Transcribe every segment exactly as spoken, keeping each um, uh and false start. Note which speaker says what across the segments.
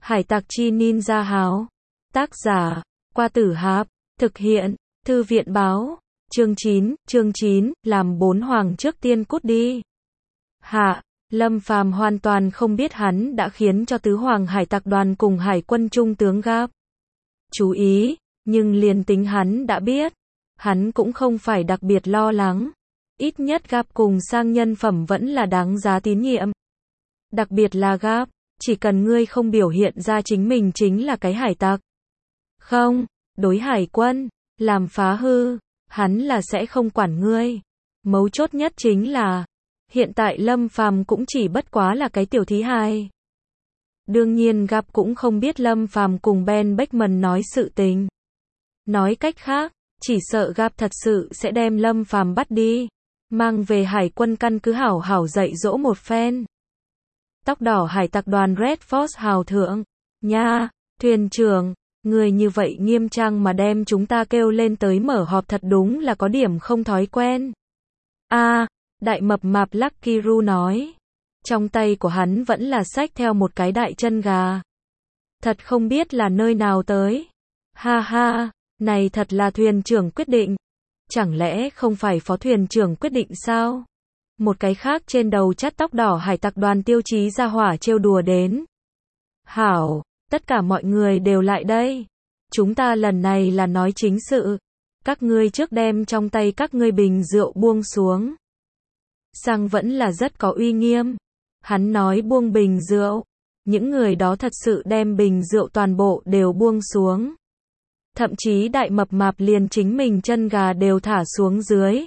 Speaker 1: Hải tặc chi ninja háo. Tác giả, Qua Tử Hạp. Thực hiện, Thư viện báo. Chương chín, chương chín, làm bốn hoàng trước tiên cút đi. Hạ, Lâm Phàm hoàn toàn không biết hắn đã khiến cho tứ hoàng hải tặc đoàn cùng hải quân trung tướng Gap chú ý, nhưng liền tính hắn đã biết, hắn cũng không phải đặc biệt lo lắng. Ít nhất Gap cùng sang nhân phẩm vẫn là đáng giá tín nhiệm. Đặc biệt là Gap, chỉ cần ngươi không biểu hiện ra chính mình chính là cái hải tặc. Không, đối hải quân, làm phá hư, hắn là sẽ không quản ngươi. Mấu chốt nhất chính là, hiện tại Lâm Phàm cũng chỉ bất quá là cái tiểu thí hài. Đương nhiên Gap cũng không biết Lâm Phàm cùng Ben Beckman nói sự tình. Nói cách khác, chỉ sợ Gap thật sự sẽ đem Lâm Phàm bắt đi, mang về hải quân căn cứ hảo hảo dạy dỗ một phen. Tóc đỏ hải tặc đoàn Red Force hào thượng, nha, thuyền trưởng, người như vậy nghiêm trang mà đem chúng ta kêu lên tới mở họp thật đúng là có điểm không thói quen. A, à, đại mập mạp Lucky Ru nói. Trong tay của hắn vẫn là xách theo một cái đại chân gà. Thật không biết là nơi nào tới. Ha ha, này thật là thuyền trưởng quyết định. Chẳng lẽ không phải phó thuyền trưởng quyết định sao? Một cái khác trên đầu chắt tóc đỏ hải tặc đoàn Tiêu Chí ra hỏa trêu đùa đến. Hảo, tất cả mọi người đều lại đây. Chúng ta lần này là nói chính sự. Các ngươi trước đem trong tay các ngươi bình rượu buông xuống. Sang vẫn là rất có uy nghiêm. Hắn nói buông bình rượu. Những người đó thật sự đem bình rượu toàn bộ đều buông xuống. Thậm chí đại mập mạp liền chính mình chân gà đều thả xuống dưới.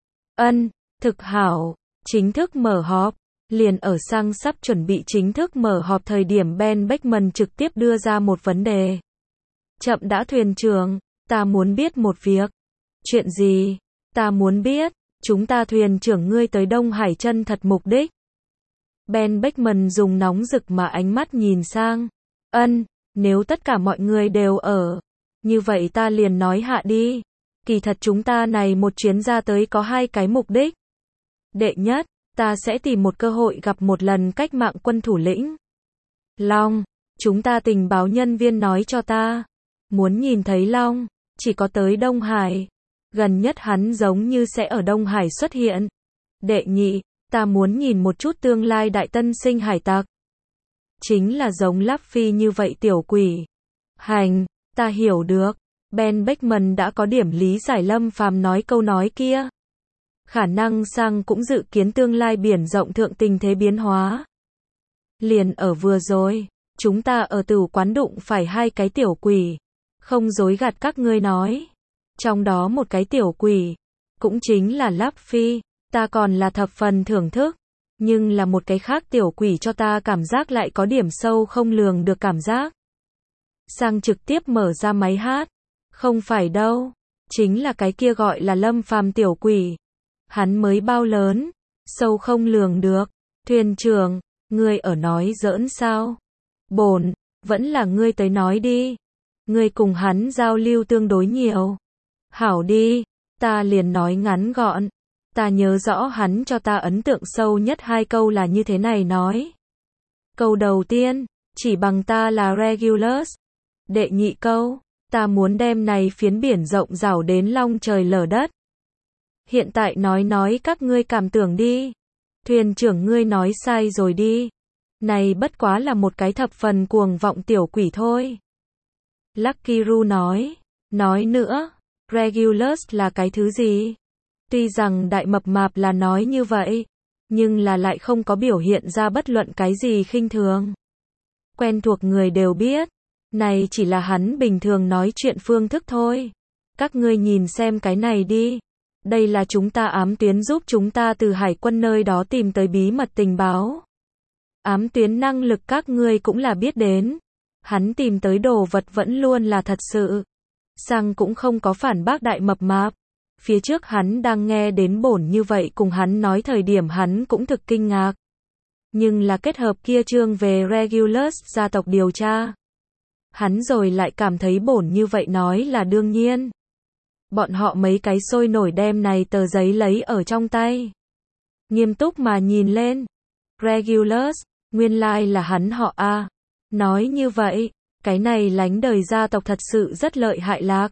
Speaker 1: Ân, thực hảo, chính thức mở họp. Liền ở Sang sắp chuẩn bị chính thức mở họp thời điểm Ben Beckman trực tiếp đưa ra một vấn đề. Chậm đã thuyền trưởng, ta muốn biết một việc. Chuyện gì? Ta muốn biết, chúng ta thuyền trưởng ngươi tới Đông Hải chân thật mục đích. Ben Beckman dùng nóng rực mà ánh mắt nhìn Sang. Ân, nếu tất cả mọi người đều ở, như vậy ta liền nói hạ đi. Kỳ thật chúng ta này một chuyến ra tới có hai cái mục đích. Đệ nhất, ta sẽ tìm một cơ hội gặp một lần cách mạng quân thủ lĩnh Long. Chúng ta tình báo nhân viên nói cho ta, muốn nhìn thấy Long, chỉ có tới Đông Hải. Gần nhất hắn giống như sẽ ở Đông Hải xuất hiện. Đệ nhị, ta muốn nhìn một chút tương lai đại tân sinh hải tặc. Chính là giống Luffy như vậy tiểu quỷ. Hành, ta hiểu được. Ben Beckman đã có điểm lý giải Lâm Phàm nói câu nói kia. Khả năng Sang cũng dự kiến tương lai biển rộng thượng tình thế biến hóa. Liền ở vừa rồi, chúng ta ở tử quán đụng phải hai cái tiểu quỷ. Không dối gạt các ngươi nói. Trong đó một cái tiểu quỷ, cũng chính là Luffy, ta còn là thập phần thưởng thức. Nhưng là một cái khác tiểu quỷ cho ta cảm giác lại có điểm sâu không lường được cảm giác. Sang trực tiếp mở ra máy hát. Không phải đâu, chính là cái kia gọi là Lâm Phàm tiểu quỷ. Hắn mới bao lớn, sâu không lường được. Thuyền trưởng, ngươi ở nói giỡn sao? Bổn, vẫn là ngươi tới nói đi. Ngươi cùng hắn giao lưu tương đối nhiều. Hảo đi, ta liền nói ngắn gọn. Ta nhớ rõ hắn cho ta ấn tượng sâu nhất hai câu là như thế này nói. Câu đầu tiên, chỉ bằng ta là Regulus. Đệ nhị câu, ta muốn đem này phiến biển rộng rảo đến long trời lở đất. Hiện tại nói nói các ngươi cảm tưởng đi. Thuyền trưởng ngươi nói sai rồi đi. Này bất quá là một cái thập phần cuồng vọng tiểu quỷ thôi. Lucky Ru nói. Nói nữa, Regulus là cái thứ gì? Tuy rằng đại mập mạp là nói như vậy, nhưng là lại không có biểu hiện ra bất luận cái gì khinh thường. Quen thuộc người đều biết, này chỉ là hắn bình thường nói chuyện phương thức thôi. Các ngươi nhìn xem cái này đi. Đây là chúng ta ám tuyến giúp chúng ta từ hải quân nơi đó tìm tới bí mật tình báo. Ám tuyến năng lực các ngươi cũng là biết đến. Hắn tìm tới đồ vật vẫn luôn là thật sự. Sang cũng không có phản bác đại mập mạp. Phía trước hắn đang nghe đến bổn như vậy cùng hắn nói thời điểm hắn cũng thực kinh ngạc. Nhưng là kết hợp kia chương về Regulus gia tộc điều tra. Hắn rồi lại cảm thấy bổn như vậy nói là đương nhiên. Bọn họ mấy cái sôi nổi đem này tờ giấy lấy ở trong tay. Nghiêm túc mà nhìn lên. Regulus, nguyên lai là hắn họ A. Nói như vậy, cái này lánh đời gia tộc thật sự rất lợi hại lạc.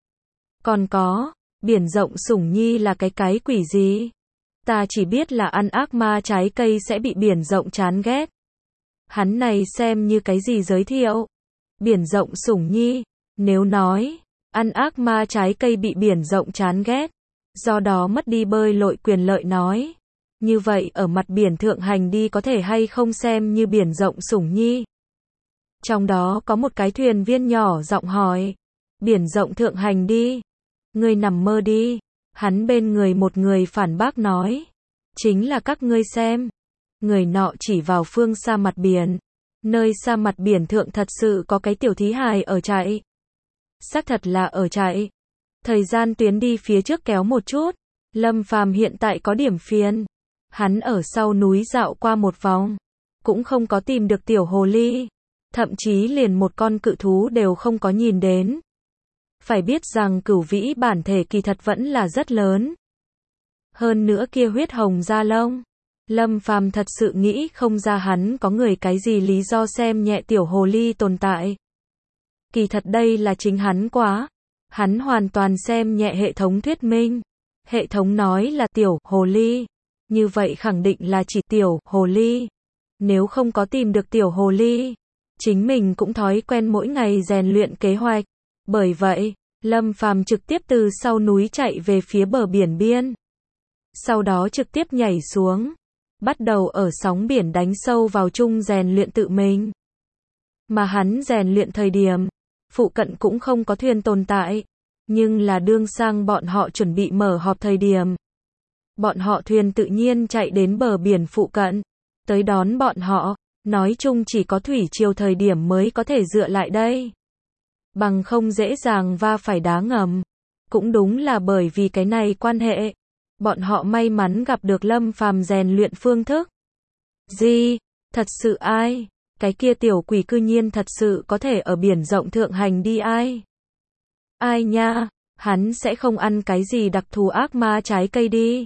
Speaker 1: Còn có, biển rộng sủng nhi là cái cái quỷ gì? Ta chỉ biết là ăn ác ma trái cây sẽ bị biển rộng chán ghét. Hắn này xem như cái gì giới thiệu? Biển rộng sủng nhi, nếu nói, ăn ác ma trái cây bị biển rộng chán ghét, do đó mất đi bơi lội quyền lợi nói. Như vậy ở mặt biển thượng hành đi có thể hay không xem như biển rộng sủng nhi? Trong đó có một cái thuyền viên nhỏ giọng hỏi, biển rộng thượng hành đi, ngươi nằm mơ đi. Hắn bên người một người phản bác nói, chính là các ngươi xem. Người nọ chỉ vào phương xa mặt biển, nơi xa mặt biển thượng thật sự có cái tiểu thí hài ở chạy. Xác thật là ở chạy. Thời gian tuyến đi phía trước kéo một chút, Lâm Phàm hiện tại có điểm phiền. Hắn ở sau núi dạo qua một vòng, cũng không có tìm được tiểu hồ ly, thậm chí liền một con cự thú đều không có nhìn đến. Phải biết rằng cửu vĩ bản thể kỳ thật vẫn là rất lớn. Hơn nữa kia huyết hồng da lông. Lâm Phàm thật sự nghĩ không ra hắn có người cái gì lý do xem nhẹ tiểu hồ ly tồn tại. Kỳ thật đây là chính hắn quá. Hắn hoàn toàn xem nhẹ hệ thống thuyết minh. Hệ thống nói là tiểu hồ ly. Như vậy khẳng định là chỉ tiểu hồ ly. Nếu không có tìm được tiểu hồ ly, chính mình cũng thói quen mỗi ngày rèn luyện kế hoạch. Bởi vậy, Lâm Phàm trực tiếp từ sau núi chạy về phía bờ biển biên. Sau đó trực tiếp nhảy xuống, bắt đầu ở sóng biển đánh sâu vào chung rèn luyện tự mình. Mà hắn rèn luyện thời điểm, phụ cận cũng không có thuyền tồn tại, nhưng là đương sang bọn họ chuẩn bị mở họp thời điểm. Bọn họ thuyền tự nhiên chạy đến bờ biển phụ cận, tới đón bọn họ, nói chung chỉ có thủy triều thời điểm mới có thể dựa lại đây. Bằng không dễ dàng va phải đá ngầm. Cũng đúng là bởi vì cái này quan hệ, bọn họ may mắn gặp được Lâm Phàm rèn luyện phương thức. Gì? Thật sự ai? Cái kia tiểu quỷ cư nhiên thật sự có thể ở biển rộng thượng hành đi ai? Ai nha? Hắn sẽ không ăn cái gì đặc thù ác ma trái cây đi.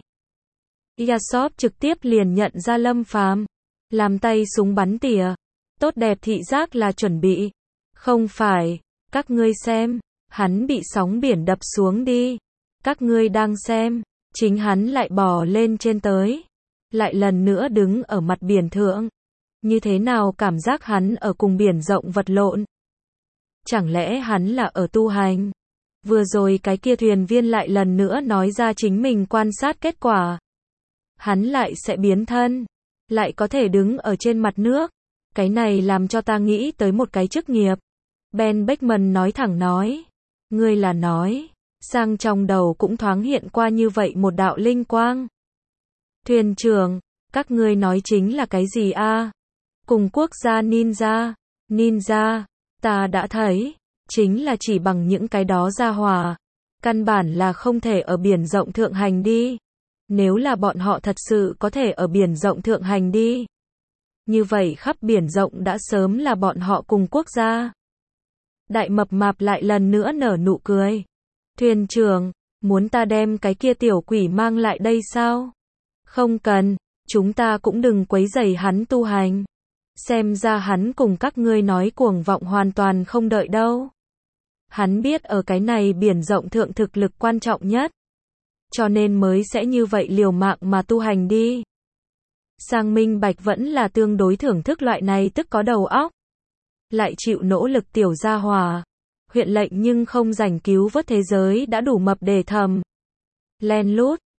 Speaker 1: Yasop trực tiếp liền nhận ra Lâm Phàm, làm tay súng bắn tỉa. Tốt đẹp thị giác là chuẩn bị. Không phải, các ngươi xem, hắn bị sóng biển đập xuống đi. Các ngươi đang xem, chính hắn lại bò lên trên tới. Lại lần nữa đứng ở mặt biển thượng. Như thế nào cảm giác hắn ở cùng biển rộng vật lộn? Chẳng lẽ hắn là ở tu hành? Vừa rồi cái kia thuyền viên lại lần nữa nói ra chính mình quan sát kết quả. Hắn lại sẽ biến thân, lại có thể đứng ở trên mặt nước. Cái này làm cho ta nghĩ tới một cái chức nghiệp. Ben Beckman nói thẳng nói. Ngươi là nói, sang trong đầu cũng thoáng hiện qua như vậy một đạo linh quang. Thuyền trưởng, các ngươi nói chính là cái gì a? Cùng quốc gia ninja. Ninja, ta đã thấy, chính là chỉ bằng những cái đó ra hỏa. Căn bản là không thể ở biển rộng thượng hành đi. Nếu là bọn họ thật sự có thể ở biển rộng thượng hành đi, như vậy khắp biển rộng đã sớm là bọn họ cùng quốc gia. Đại mập mạp lại lần nữa nở nụ cười. Thuyền trưởng, muốn ta đem cái kia tiểu quỷ mang lại đây sao? Không cần, chúng ta cũng đừng quấy rầy hắn tu hành. Xem ra hắn cùng các ngươi nói cuồng vọng hoàn toàn không đợi đâu. Hắn biết ở cái này biển rộng thượng thực lực quan trọng nhất. Cho nên mới sẽ như vậy liều mạng mà tu hành đi. Sang Minh Bạch vẫn là tương đối thưởng thức loại này tức có đầu óc. Lại chịu nỗ lực tiểu gia hòa. Huyện lệnh nhưng không rảnh cứu vớt thế giới đã đủ mập để thầm. Len lút,